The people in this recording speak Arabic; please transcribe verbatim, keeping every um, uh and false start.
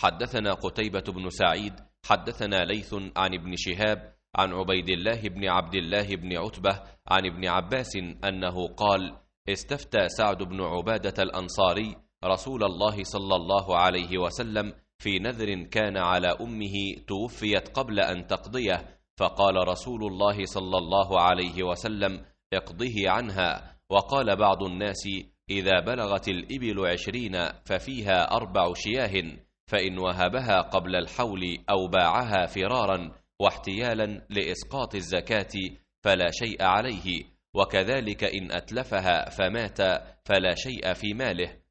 حدثنا قتيبة بن سعيد حدثنا ليث عن ابن شهاب عن عبيد الله بن عبد الله بن عتبة عن ابن عباس أنه قال: استفتى سعد بن عبادة الأنصاري رسول الله صلى الله عليه وسلم في نذر كان على أمه توفيت قبل أن تقضيه، فقال رسول الله صلى الله عليه وسلم: اقضه عنها. وقال بعض الناس: إذا بلغت الإبل عشرين ففيها أربع شياه، فإن وهبها قبل الحول أو باعها فرارا واحتيالا لإسقاط الزكاة فلا شيء عليه، وكذلك إن أتلفها فمات فلا شيء في ماله.